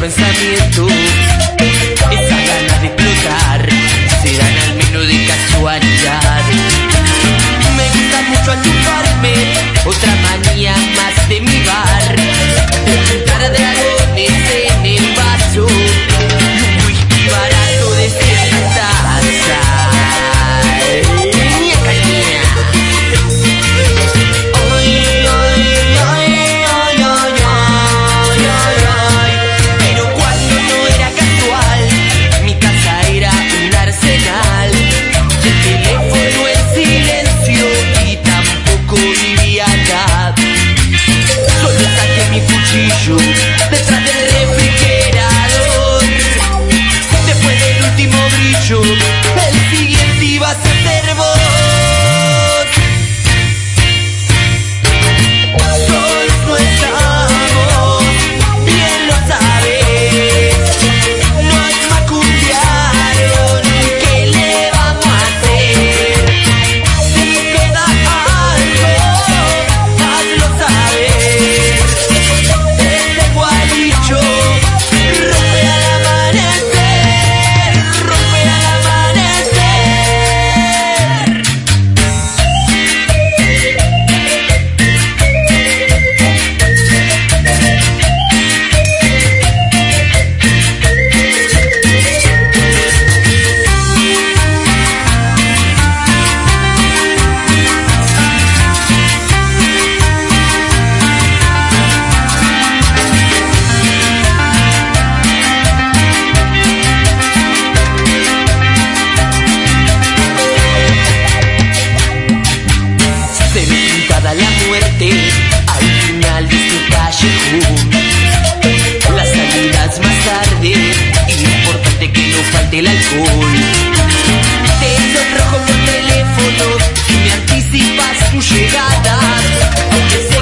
pensamiento, esa ganas de explotar, se dan al menos de casualidad. Me gusta mucho achuparme, otra manía más de mi bar, de pintar dragones en el vaso y un whisky barato de cierta taza. Detrás del refrigerador, después del último brillo, el siguiente iba a ser vos. Sois nuestra voz, bien lo sabes. Nos macumbiaron, ¿qué le vamos a hacer? Si queda algo, hazlo saber. Rompe al amanecer, rompe al amanecer. La muerte al final de este callejón, las salidas más tarde, importante que no falte el alcohol. Te sonrojo por teléfono y me anticipas tu llegada, aunque sea